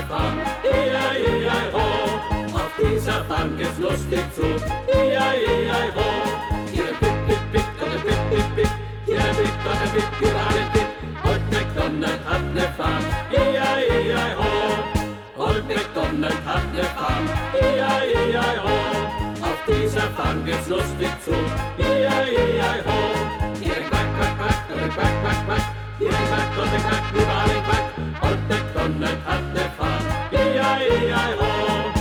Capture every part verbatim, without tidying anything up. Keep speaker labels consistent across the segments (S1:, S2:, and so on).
S1: Farm, I I I I ho. Auf dieser Farm geht's lustig zu, I I I I ho. Hier bip bip bip oder bip bip bip, hier bip oder bip, überall bip. Old MacDonald hat ne Farm, I I I I ho. Old MacDonald hat ne Farm, I I I I ho. Auf dieser Farm geht's lustig zu, I I I I ho. Hier quack quack quack oder quack quack quack, hier quack oder quack, überall quack. Old MacDonald hat ne Farm, I I I I ho.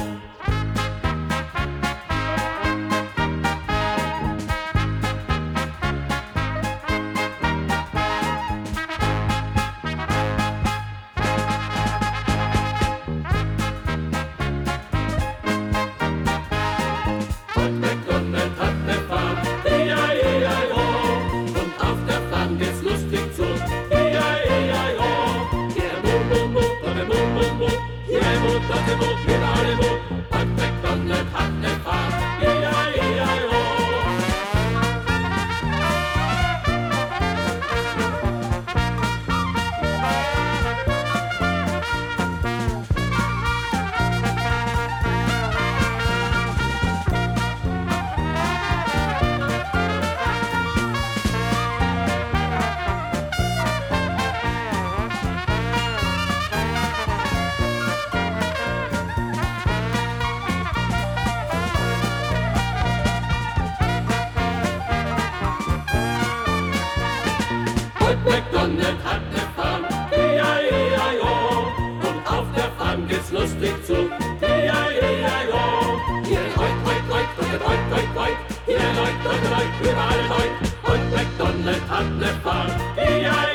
S1: Old MacDonald hat ne Farm, I I I I O. Und auf der Farm geht's lustig zu, I I I I O. Hier heut, heut, heut, und heut, heut, heut. Hier heut, heut, heut, überall heut. Old MacDonald hat ne Farm, I I